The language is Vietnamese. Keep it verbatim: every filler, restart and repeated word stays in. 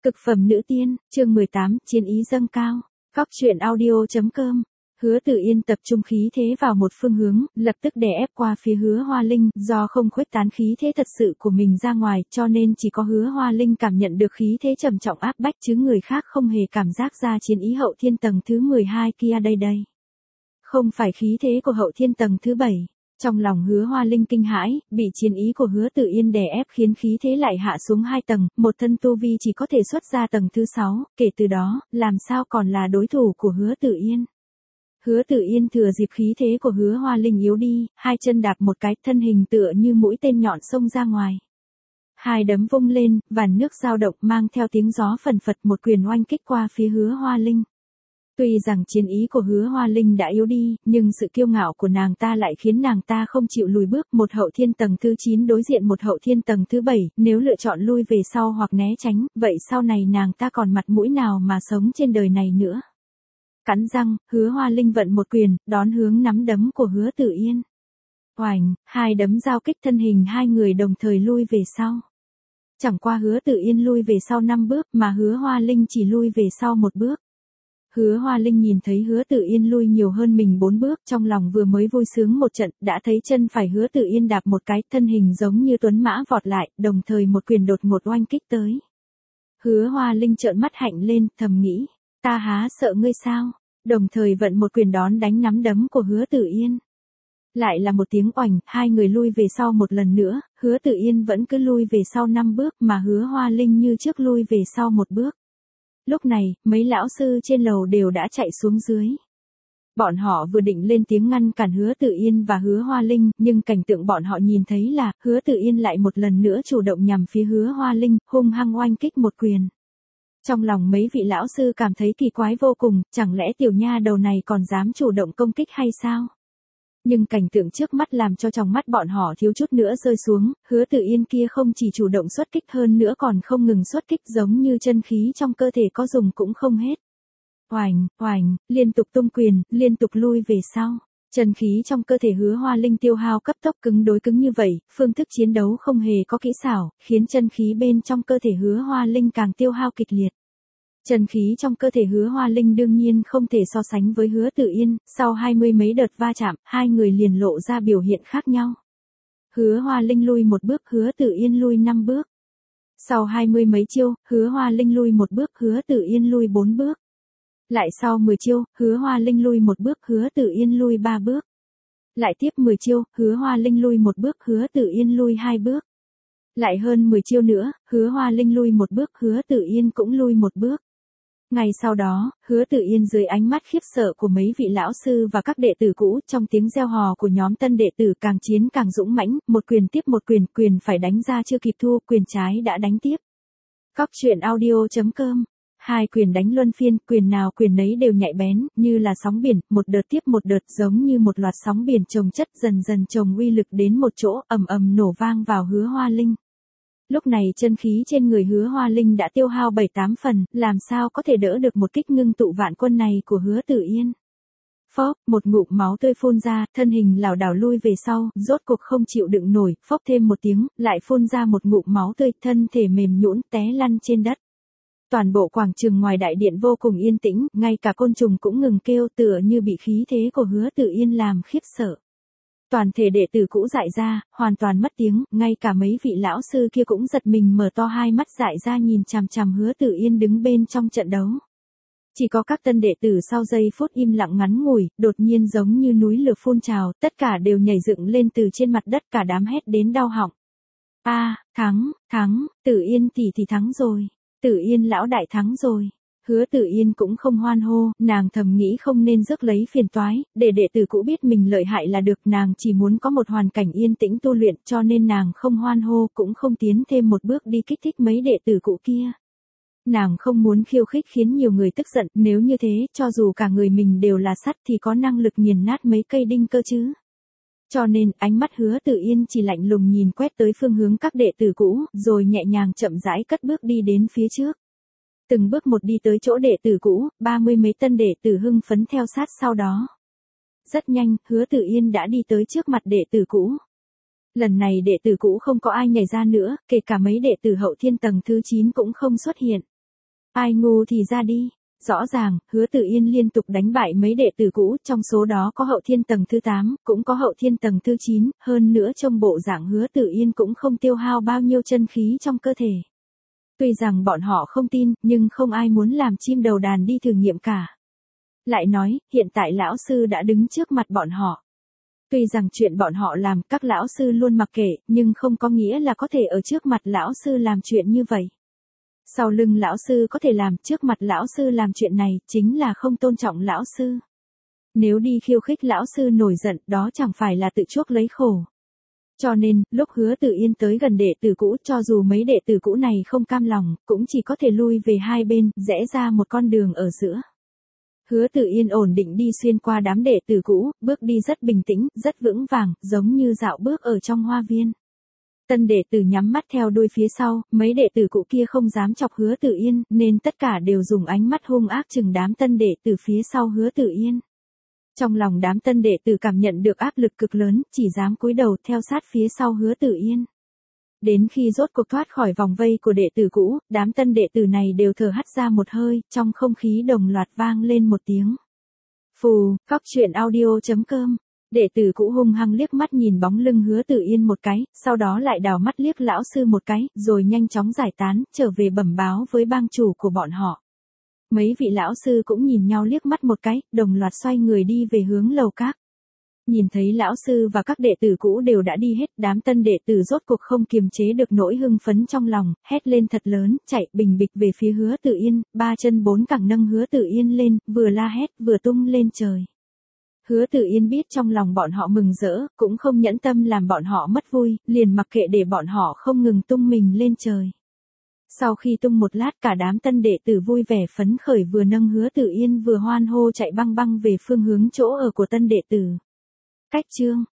Cực phẩm nữ tiên, chương mười tám, chiến ý dâng cao. Góc truyện audio.com. Hứa Tử Yên tập trung khí thế vào một phương hướng, lập tức đè ép qua phía Hứa Hoa Linh, do không khuếch tán khí thế thật sự của mình ra ngoài, cho nên chỉ có Hứa Hoa Linh cảm nhận được khí thế trầm trọng áp bách chứ người khác không hề cảm giác ra chiến ý hậu thiên tầng thứ mười hai kia đây đây. Không phải khí thế của hậu thiên tầng thứ bảy. Trong lòng Hứa Hoa Linh kinh hãi, bị chiến ý của Hứa Tử Yên đè ép khiến khí thế lại hạ xuống hai tầng, một thân tu vi chỉ có thể xuất ra tầng thứ sáu, kể từ đó, làm sao còn là đối thủ của Hứa Tử Yên. Hứa Tử Yên thừa dịp khí thế của Hứa Hoa Linh yếu đi, hai chân đạp một cái, thân hình tựa như mũi tên nhọn xông ra ngoài. Hai đấm vung lên, vàn nước dao động mang theo tiếng gió phần phật một quyền oanh kích qua phía Hứa Hoa Linh. Tuy rằng chiến ý của Hứa Hoa Linh đã yếu đi, nhưng sự kiêu ngạo của nàng ta lại khiến nàng ta không chịu lùi bước. Một hậu thiên tầng thứ chín đối diện một hậu thiên tầng thứ bảy, nếu lựa chọn lui về sau hoặc né tránh, vậy sau này nàng ta còn mặt mũi nào mà sống trên đời này nữa. Cắn răng, Hứa Hoa Linh vận một quyền, đón hướng nắm đấm của Hứa Tử Yên. Oành, hai đấm giao kích thân hình hai người đồng thời lui về sau. Chẳng qua Hứa Tử Yên lui về sau năm bước mà Hứa Hoa Linh chỉ lui về sau một bước. Hứa Hoa Linh nhìn thấy Hứa Tử Yên lui nhiều hơn mình bốn bước, trong lòng vừa mới vui sướng một trận, đã thấy chân phải Hứa Tử Yên đạp một cái, thân hình giống như tuấn mã vọt lại, đồng thời một quyền đột ngột oanh kích tới. Hứa Hoa Linh trợn mắt hạnh lên, thầm nghĩ, ta há sợ ngươi sao, đồng thời vận một quyền đón đánh nắm đấm của Hứa Tử Yên. Lại là một tiếng oành, hai người lui về sau một lần nữa, Hứa Tử Yên vẫn cứ lui về sau năm bước mà Hứa Hoa Linh như trước lui về sau một bước. Lúc này, mấy lão sư trên lầu đều đã chạy xuống dưới. Bọn họ vừa định lên tiếng ngăn cản Hứa Tử Yên và Hứa Hoa Linh, nhưng cảnh tượng bọn họ nhìn thấy là, Hứa Tử Yên lại một lần nữa chủ động nhằm phía Hứa Hoa Linh, hung hăng oanh kích một quyền. Trong lòng mấy vị lão sư cảm thấy kỳ quái vô cùng, chẳng lẽ tiểu nha đầu này còn dám chủ động công kích hay sao? Nhưng cảnh tượng trước mắt làm cho trong mắt bọn họ thiếu chút nữa rơi xuống, Hứa Tử Yên kia không chỉ chủ động xuất kích hơn nữa còn không ngừng xuất kích, giống như chân khí trong cơ thể có dùng cũng không hết. Oành, oành, liên tục tung quyền, liên tục lui về sau. Chân khí trong cơ thể Hứa Hoa Linh tiêu hao cấp tốc, cứng đối cứng như vậy, phương thức chiến đấu không hề có kỹ xảo, khiến chân khí bên trong cơ thể Hứa Hoa Linh càng tiêu hao kịch liệt. Chân khí trong cơ thể Hứa Hoa Linh đương nhiên không thể so sánh với Hứa Tử Yên, sau hai mươi mấy đợt va chạm, hai người liền lộ ra biểu hiện khác nhau. Hứa Hoa Linh lui một bước, Hứa Tử Yên lui năm bước. Sau hai mươi mấy chiêu, Hứa Hoa Linh lui một bước, Hứa Tử Yên lui bốn bước. Lại sau mười chiêu, Hứa Hoa Linh lui một bước, Hứa Tử Yên lui ba bước. Lại tiếp mười chiêu, Hứa Hoa Linh lui một bước, Hứa Tử Yên lui hai bước. Lại hơn mười chiêu nữa, Hứa Hoa Linh lui một bước, Hứa Tử Yên cũng lui một bước. Ngay sau đó, Hứa Tử Yên dưới ánh mắt khiếp sợ của mấy vị lão sư và các đệ tử cũ, trong tiếng reo hò của nhóm tân đệ tử càng chiến càng dũng mãnh, một quyền tiếp một quyền, quyền phải đánh ra chưa kịp thu, quyền trái đã đánh tiếp. Góc truyện audio.com. Hai quyền đánh luân phiên, quyền nào quyền nấy đều nhạy bén, như là sóng biển, một đợt tiếp một đợt, giống như một loạt sóng biển chồng chất dần dần chồng uy lực đến một chỗ, ầm ầm nổ vang vào Hứa Hoa Linh. Lúc này chân khí trên người Hứa Hoa Linh đã tiêu hao bảy tám phần, làm sao có thể đỡ được một kích ngưng tụ vạn quân này của Hứa Tử Yên. Phốc, một ngụm máu tươi phun ra, thân hình lảo đảo lui về sau, rốt cuộc không chịu đựng nổi, phốc thêm một tiếng, lại phun ra một ngụm máu tươi, thân thể mềm nhũn té lăn trên đất. Toàn bộ quảng trường ngoài đại điện vô cùng yên tĩnh, ngay cả côn trùng cũng ngừng kêu, tựa như bị khí thế của Hứa Tử Yên làm khiếp sợ. Toàn thể đệ tử cũ dại ra, hoàn toàn mất tiếng, ngay cả mấy vị lão sư kia cũng giật mình mở to hai mắt dại ra nhìn chằm chằm Hứa Tử Yên đứng bên trong trận đấu. Chỉ có các tân đệ tử sau giây phút im lặng ngắn ngủi, đột nhiên giống như núi lửa phun trào, tất cả đều nhảy dựng lên từ trên mặt đất, cả đám hét đến đau họng. A, à, thắng, thắng, Tử Yên tỷ tỷ thắng rồi, Tử Yên lão đại thắng rồi. Hứa Tử Yên cũng không hoan hô, nàng thầm nghĩ không nên rước lấy phiền toái, để đệ tử cũ biết mình lợi hại là được, nàng chỉ muốn có một hoàn cảnh yên tĩnh tu luyện, cho nên nàng không hoan hô, cũng không tiến thêm một bước đi kích thích mấy đệ tử cũ kia. Nàng không muốn khiêu khích khiến nhiều người tức giận, nếu như thế, cho dù cả người mình đều là sắt thì có năng lực nghiền nát mấy cây đinh cơ chứ. Cho nên, ánh mắt Hứa Tử Yên chỉ lạnh lùng nhìn quét tới phương hướng các đệ tử cũ, rồi nhẹ nhàng chậm rãi cất bước đi đến phía trước. Từng bước một đi tới chỗ đệ tử cũ, ba mươi mấy tân đệ tử hưng phấn theo sát sau đó. Rất nhanh, Hứa Tử Yên đã đi tới trước mặt đệ tử cũ. Lần này đệ tử cũ không có ai nhảy ra nữa, kể cả mấy đệ tử hậu thiên tầng thứ chín cũng không xuất hiện. Ai ngu thì ra đi. Rõ ràng, Hứa Tử Yên liên tục đánh bại mấy đệ tử cũ, trong số đó có Hậu Thiên tầng thứ tám, cũng có Hậu Thiên tầng thứ chín, hơn nữa trong bộ dạng Hứa Tử Yên cũng không tiêu hao bao nhiêu chân khí trong cơ thể. Tuy rằng bọn họ không tin, nhưng không ai muốn làm chim đầu đàn đi thử nghiệm cả. Lại nói, hiện tại lão sư đã đứng trước mặt bọn họ. Tuy rằng chuyện bọn họ làm các lão sư luôn mặc kệ, nhưng không có nghĩa là có thể ở trước mặt lão sư làm chuyện như vậy. Sau lưng lão sư có thể làm, trước mặt lão sư làm chuyện này, chính là không tôn trọng lão sư. Nếu đi khiêu khích lão sư nổi giận, đó chẳng phải là tự chuốc lấy khổ. Cho nên, lúc Hứa Tử Yên tới gần đệ tử cũ, cho dù mấy đệ tử cũ này không cam lòng, cũng chỉ có thể lui về hai bên, rẽ ra một con đường ở giữa. Hứa Tử Yên ổn định đi xuyên qua đám đệ tử cũ, bước đi rất bình tĩnh, rất vững vàng, giống như dạo bước ở trong hoa viên. Tân đệ tử nhắm mắt theo đuôi phía sau, mấy đệ tử cũ kia không dám chọc Hứa Tử Yên, nên tất cả đều dùng ánh mắt hung ác chừng đám tân đệ tử phía sau Hứa Tử Yên. Trong lòng đám tân đệ tử cảm nhận được áp lực cực lớn, chỉ dám cúi đầu theo sát phía sau Hứa Tử Yên. Đến khi rốt cuộc thoát khỏi vòng vây của đệ tử cũ, đám tân đệ tử này đều thở hắt ra một hơi, trong không khí đồng loạt vang lên một tiếng. Phù, Cóc Truyện Audio chấm com. Đệ tử cũ hung hăng liếc mắt nhìn bóng lưng Hứa Tử Yên một cái, sau đó lại đảo mắt liếc lão sư một cái, rồi nhanh chóng giải tán, trở về bẩm báo với bang chủ của bọn họ. Mấy vị lão sư cũng nhìn nhau liếc mắt một cái, đồng loạt xoay người đi về hướng lầu các. Nhìn thấy lão sư và các đệ tử cũ đều đã đi hết, đám tân đệ tử rốt cuộc không kiềm chế được nỗi hưng phấn trong lòng, hét lên thật lớn, chạy bình bịch về phía Hứa Tử Yên, ba chân bốn cẳng nâng Hứa Tử Yên lên, vừa la hét vừa tung lên trời. Hứa Tử Yên biết trong lòng bọn họ mừng rỡ, cũng không nhẫn tâm làm bọn họ mất vui, liền mặc kệ để bọn họ không ngừng tung mình lên trời. Sau khi tung một lát, cả đám tân đệ tử vui vẻ phấn khởi vừa nâng Hứa Tử Yên vừa hoan hô chạy băng băng về phương hướng chỗ ở của tân đệ tử. Cách chương